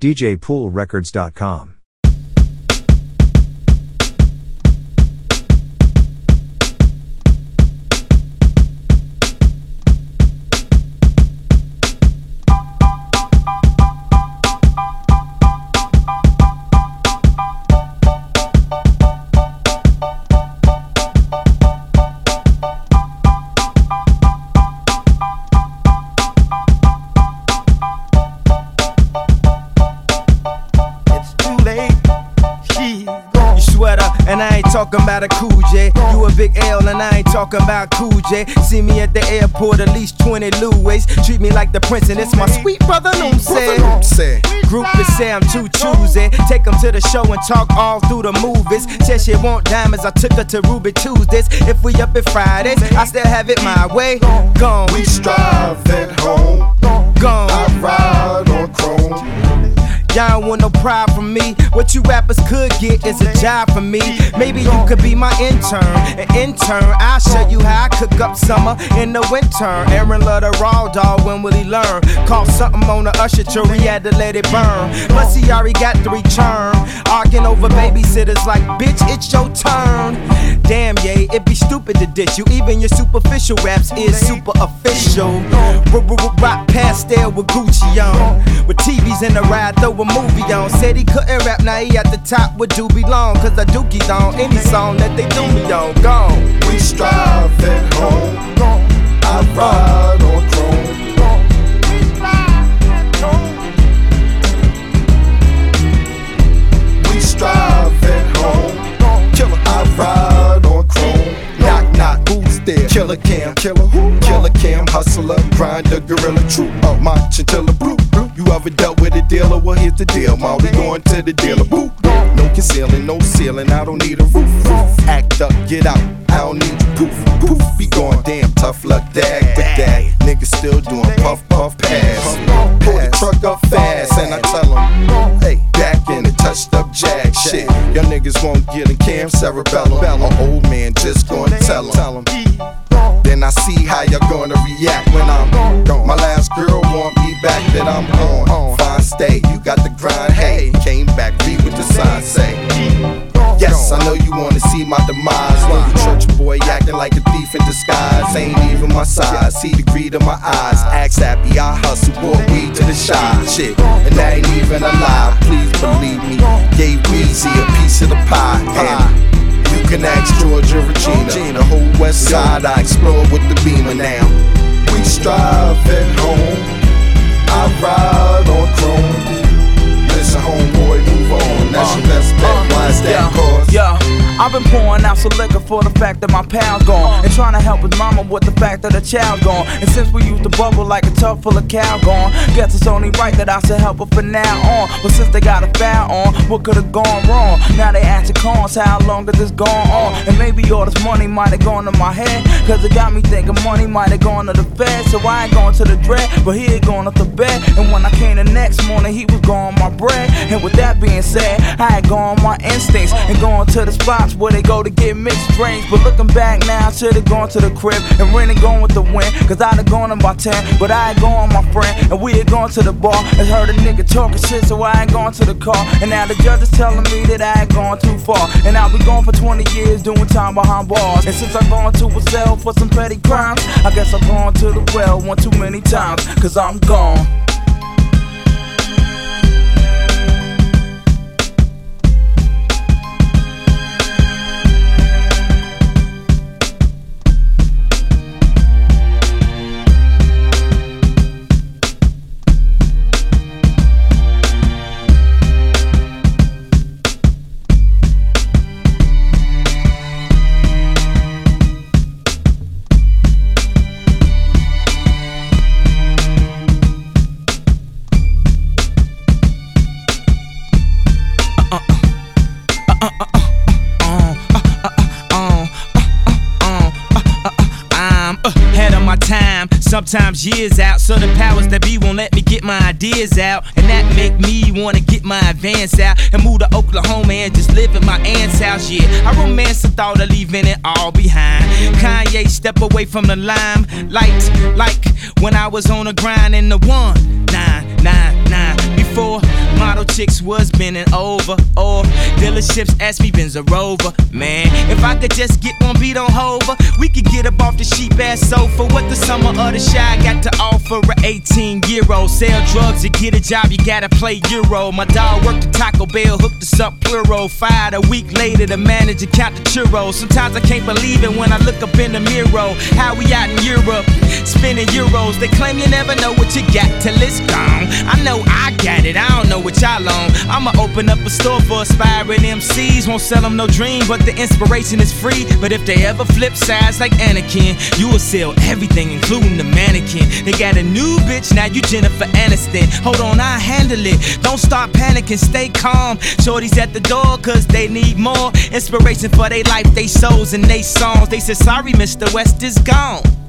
DJPoolRecords.com. And I ain't talking about a Cool J. You a big L and I ain't talking about Cool J. See me at the airport, at least 20 Louis. Treat me like the prince and it's my sweet brother, no say. Groupies say I'm too choosy. Take them to the show and talk all through the movies. Said she want diamonds, I took her to Ruby Tuesdays. If we up at Fridays, I still have it my way. Gone. We strive at home. Gone. I ride on chrome. Y'all don't want no pride from me. What you rappers could get is a job for me. Maybe you could be my intern. An intern, I'll show you how I cook up summer in the winter. Aaron love the raw dog, when will he learn? Caught something on the usher tree, he had to let it burn. Plus he already got 3 term. Arguing over babysitters like, bitch, it's your turn. Damn, yeah, it'd be stupid to ditch you. Even your superficial raps is super official. Rock pastel with Gucci on. With TVs in the ride, throw a movie on. Said he couldn't rap, now he at the top with Doobie Long. Cause I dookie on any song that they do me on. Gone. We strive at home. I ride on chrome. We strive at home. Killer, I ride on chrome. Knock, knock, who's there? Killer Cam, killer who? Killer Cam, hustler, grinder, gorilla, true. My chinchilla, blue. You ever dealt with a dealer? Well, here's the deal, ma. We going to the dealer, boo. No concealing, no ceiling, I don't need a roof. Act up, get out, I don't need you, poof. Be going damn tough luck, dag, but dag. Niggas still doing puff, puff, pass. Pull the truck up fast, and I tell them, hey, back in the touched up jag shit. Your niggas won't get a Cam cerebellum. An old man just gonna tell them. Then I see how you're gonna react when I'm gone. My last girl want me back, that I'm on. Fine stay, you got the grind, hey. Came back, read what the sign say. Yes, I know you wanna see my demise. Little church boy acting like a thief in disguise. Ain't even my size, see the greed in my eyes. Act happy, I hustle, bought weed to the shy. Shit, and that ain't even a lie, please believe me. Gave Weezy a piece of the pie. And you can ask Georgia Regina. The whole west side I explore with the Beamer now. We strive at home. I ride on chrome. Listen, homeboy, move on. That's your best bet. Why is that? Cause I've been pouring out some liquor for the fact that my pal's gone, and trying to help his mama with the fact that her child's gone. And since we used to bubble like a tub full of cow gone, guess it's only right that I should help her from now on. But since they got a foul on, what could've gone wrong? Now they asking cons, how long has this gone on? And maybe all this money might have gone to my head, cause it got me thinking money might have gone to the Fed. So I ain't going to the dread, but he ain't going up the bed. And when I came the next morning, he was gone my bread. And with that being said, I had gone my instincts and going to the spots where they go to get mixed drinks. But looking back now, I should've gone to the crib and really gone with the win, cause I'd have gone about 10, but I ain't gone my friend. And we had gone to the bar and heard a nigga talking shit, so I ain't gone to the car. And now the judge is telling me that I ain't gone too far, and I'll be gone for 20 years doing time behind bars. And since I've gone to a cell for some petty crimes, I guess I've gone to the well one too many times, cause I'm gone. Sometimes years out, so the powers that be won't let me get my ideas out, and that make me wanna get my advance out and move to Oklahoma and just live at my aunt's house. Yeah, I romance the thought of leaving it all behind. Kanye step away from the limelight, like when I was on a grind in the 1999. Before model model chicks was bending over. Or dealerships asked me Benz a Rover. Man, if I could just get one beat on Hover, we could get up off the sheep ass sofa. What the summer of the shy got to offer a 18-year-old? Sell drugs to get a job, you gotta play Euro. My dog worked at Taco Bell, hooked us up plural. Fired a week later, the manager count the churros. Sometimes I can't believe it when I look up in the mirror. How we out in Europe, spending euros. They claim you never know what you got till it's gone. I know I got it, I don't know what y'all on. I'ma open up a store for aspiring MCs. Won't sell them no dream, but the inspiration is free. But if they ever flip sides like Anakin, you will sell everything, including the mannequin. They got a new bitch, now you Jennifer Aniston. Hold on, I'll handle it. Don't start panicking, stay calm. Shorty's at the door, cause they need more inspiration for their life, they souls, and they songs. They said, sorry, Mr. West is gone.